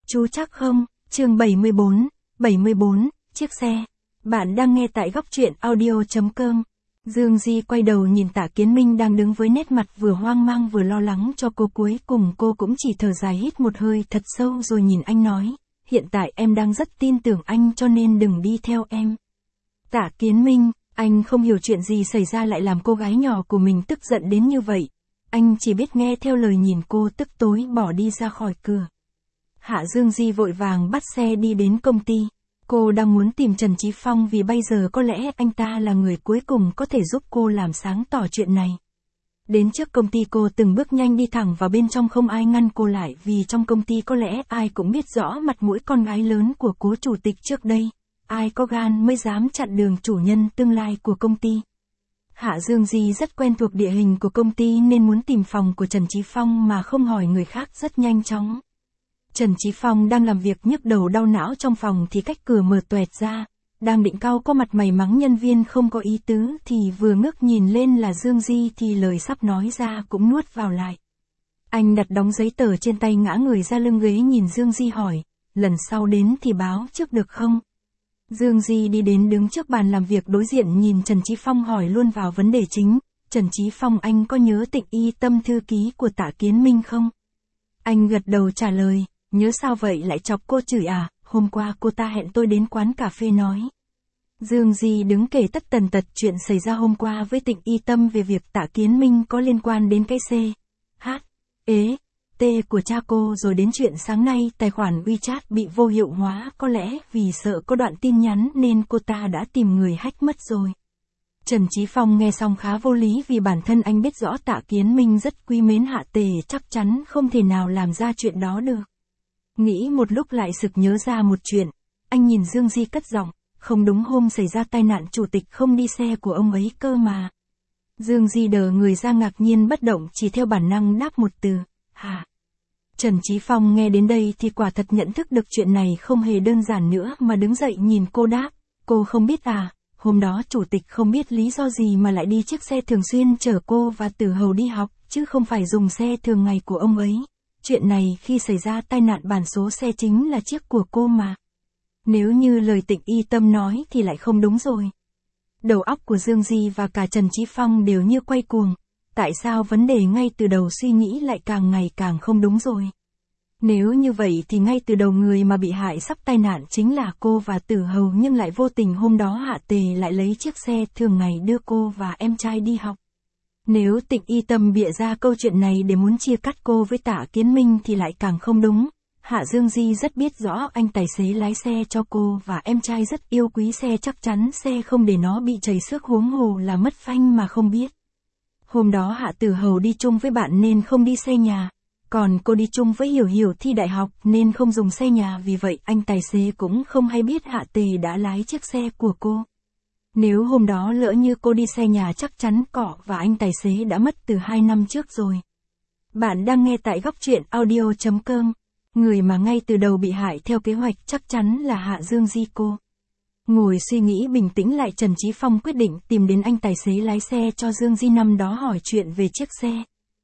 Chú chắc không? Chương 74, chiếc xe. Bạn đang nghe tại góc truyện audio.com. Dương Di quay đầu nhìn Tạ Kiến Minh đang đứng với nét mặt vừa hoang mang vừa lo lắng cho cô, cuối cùng cô cũng chỉ thở dài hít một hơi thật sâu rồi nhìn anh nói, hiện tại em đang rất tin tưởng anh cho nên đừng đi theo em. Tạ Kiến Minh, anh không hiểu chuyện gì xảy ra lại làm cô gái nhỏ của mình tức giận đến như vậy. Anh chỉ biết nghe theo lời nhìn cô tức tối bỏ đi ra khỏi cửa. Hạ Dương Di vội vàng bắt xe đi đến công ty. Cô đang muốn tìm Trần Chí Phong vì bây giờ có lẽ anh ta là người cuối cùng có thể giúp cô làm sáng tỏ chuyện này. Đến trước công ty cô từng bước nhanh đi thẳng vào bên trong, không ai ngăn cô lại vì trong công ty có lẽ ai cũng biết rõ mặt mũi con gái lớn của cố chủ tịch trước đây. Ai có gan mới dám chặn đường chủ nhân tương lai của công ty. Hạ Dương Di rất quen thuộc địa hình của công ty nên muốn tìm phòng của Trần Chí Phong mà không hỏi người khác rất nhanh chóng. Trần Chí Phong đang làm việc nhức đầu đau não trong phòng thì cách cửa mở toẹt ra, đang định cau có mặt mày mắng nhân viên không có ý tứ thì vừa ngước nhìn lên là Dương Di thì lời sắp nói ra cũng nuốt vào lại. Anh đặt đống giấy tờ trên tay ngã người ra lưng ghế nhìn Dương Di hỏi, lần sau đến thì báo trước được không? Dương Di đi đến đứng trước bàn làm việc đối diện nhìn Trần Chí Phong hỏi luôn vào vấn đề chính, Trần Chí Phong, anh có nhớ Tịnh Y Tâm thư ký của Tạ Kiến Minh không? Anh gật đầu trả lời, nhớ. Sao vậy, lại chọc cô chửi à? Hôm qua cô ta hẹn tôi đến quán cà phê nói. Dương Di đứng kể tất tần tật chuyện xảy ra hôm qua với Tịnh Y Tâm về việc Tạ Kiến Minh có liên quan đến cái T của cha cô, rồi đến chuyện sáng nay tài khoản WeChat bị vô hiệu hóa, có lẽ vì sợ có đoạn tin nhắn nên cô ta đã tìm người hack mất rồi. Trần Chí Phong nghe xong khá vô lý vì bản thân anh biết rõ Tạ Kiến Minh rất quý mến Hạ Tề, chắc chắn không thể nào làm ra chuyện đó được. Nghĩ một lúc lại sực nhớ ra một chuyện, anh nhìn Dương Di cất giọng, không đúng, hôm xảy ra tai nạn chủ tịch không đi xe của ông ấy cơ mà. Dương Di đờ người ra ngạc nhiên bất động, chỉ theo bản năng đáp một từ, hả? Trần Chí Phong nghe đến đây thì quả thật nhận thức được chuyện này không hề đơn giản nữa mà đứng dậy nhìn cô đáp, cô không biết à, hôm đó chủ tịch không biết lý do gì mà lại đi chiếc xe thường xuyên chở cô và Tử Hầu đi học, chứ không phải dùng xe thường ngày của ông ấy. Chuyện này khi xảy ra tai nạn bản số xe chính là chiếc của cô mà. Nếu như lời Tịnh Y Tâm nói thì lại không đúng rồi. Đầu óc của Dương Di và cả Trần Chí Phong đều như quay cuồng. Tại sao vấn đề ngay từ đầu suy nghĩ lại càng ngày càng không đúng rồi? Nếu như vậy thì ngay từ đầu người mà bị hại sắp tai nạn chính là cô và Tử Hầu, nhưng lại vô tình hôm đó Hạ Tề lại lấy chiếc xe thường ngày đưa cô và em trai đi học. Nếu Tịnh Y Tâm bịa ra câu chuyện này để muốn chia cắt cô với Tạ Kiến Minh thì lại càng không đúng. Hạ Dương Di rất biết rõ anh tài xế lái xe cho cô và em trai rất yêu quý xe, chắc chắn xe không để nó bị trầy xước, huống hồ là mất phanh mà không biết. Hôm đó Hạ Tử Hầu đi chung với bạn nên không đi xe nhà, còn cô đi chung với Hiểu Hiểu thi đại học nên không dùng xe nhà, vì vậy anh tài xế cũng không hay biết Hạ Tề đã lái chiếc xe của cô. Nếu hôm đó lỡ như cô đi xe nhà chắc chắn Cọ và anh tài xế đã mất từ 2 năm trước rồi. Bạn đang nghe tại góc truyện audio.com. Người mà ngay từ đầu bị hại theo kế hoạch chắc chắn là Hạ Dương Di cô. Ngồi suy nghĩ bình tĩnh lại, Trần Chí Phong quyết định tìm đến anh tài xế lái xe cho Dương Di năm đó hỏi chuyện về chiếc xe.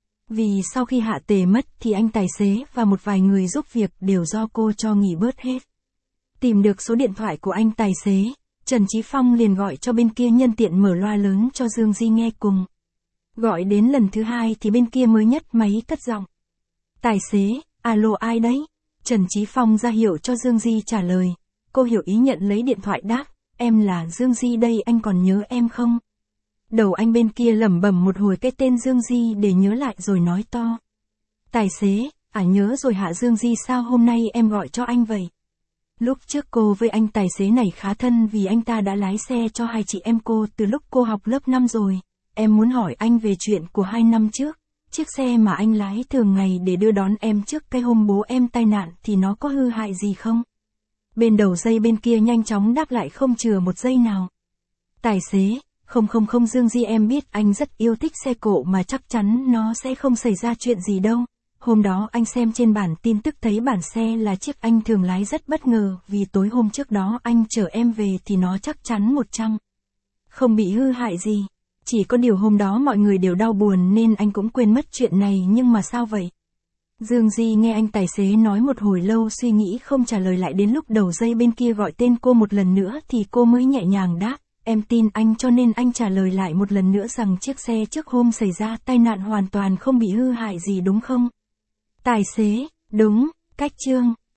Vì sau khi Hạ Tề mất thì anh tài xế và một vài người giúp việc đều do cô cho nghỉ bớt hết. Tìm được số điện thoại của anh tài xế, Trần Chí Phong liền gọi cho bên kia, nhân tiện mở loa lớn cho Dương Di nghe cùng. Gọi đến lần thứ hai thì bên kia mới nhấc máy cất giọng. Tài xế, alo ai đấy? Trần Chí Phong ra hiệu cho Dương Di trả lời. Cô hiểu ý nhận lấy điện thoại đáp, em là Dương Di đây, anh còn nhớ em không? Đầu anh bên kia lẩm bẩm một hồi cái tên Dương Di để nhớ lại rồi nói to. Tài xế, nhớ rồi Hạ Dương Di, sao hôm nay em gọi cho anh vậy? Lúc trước cô với anh tài xế này khá thân vì anh ta đã lái xe cho hai chị em cô từ lúc cô học lớp 5 rồi. Em muốn hỏi anh về chuyện của 2 năm trước. Chiếc xe mà anh lái thường ngày để đưa đón em trước cái hôm bố em tai nạn thì nó có hư hại gì không? Bên đầu dây bên kia nhanh chóng đáp lại không chừa một giây nào. Tài xế, không Dương Di, em biết anh rất yêu thích xe cộ mà chắc chắn nó sẽ không xảy ra chuyện gì đâu. Hôm đó anh xem trên bản tin tức thấy bản xe là chiếc anh thường lái, rất bất ngờ vì tối hôm trước đó anh chở em về thì nó chắc chắn 100. Không bị hư hại gì. Chỉ có điều hôm đó mọi người đều đau buồn nên anh cũng quên mất chuyện này, nhưng mà sao vậy? Dương Di nghe anh tài xế nói một hồi lâu suy nghĩ không trả lời lại, đến lúc đầu dây bên kia gọi tên cô một lần nữa thì cô mới nhẹ nhàng đáp, em tin anh, cho nên anh trả lời lại một lần nữa rằng chiếc xe trước hôm xảy ra tai nạn hoàn toàn không bị hư hại gì đúng không? Tài xế, đúng, cách Trương.